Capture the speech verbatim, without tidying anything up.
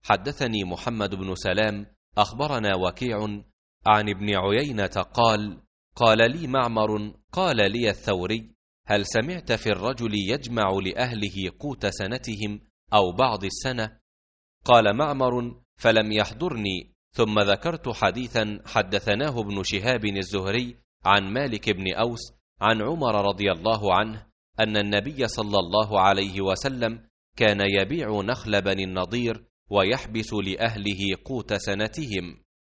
حدثني محمد بن سلام أخبرنا وكيع عن ابن عيينة قال قال لي معمر قال لي الثوري هل سمعت في الرجل يجمع لأهله قوت سنتهم أو بعض السنة؟ قال معمر فلم يحضرني، ثم ذكرت حديثا حدثناه ابن شهاب الزهري عن مالك بن أوس عن عمر رضي الله عنه أن النبي صلى الله عليه وسلم كان يبيع نخل بني النضير ويحبس لأهله قوت سنتهم.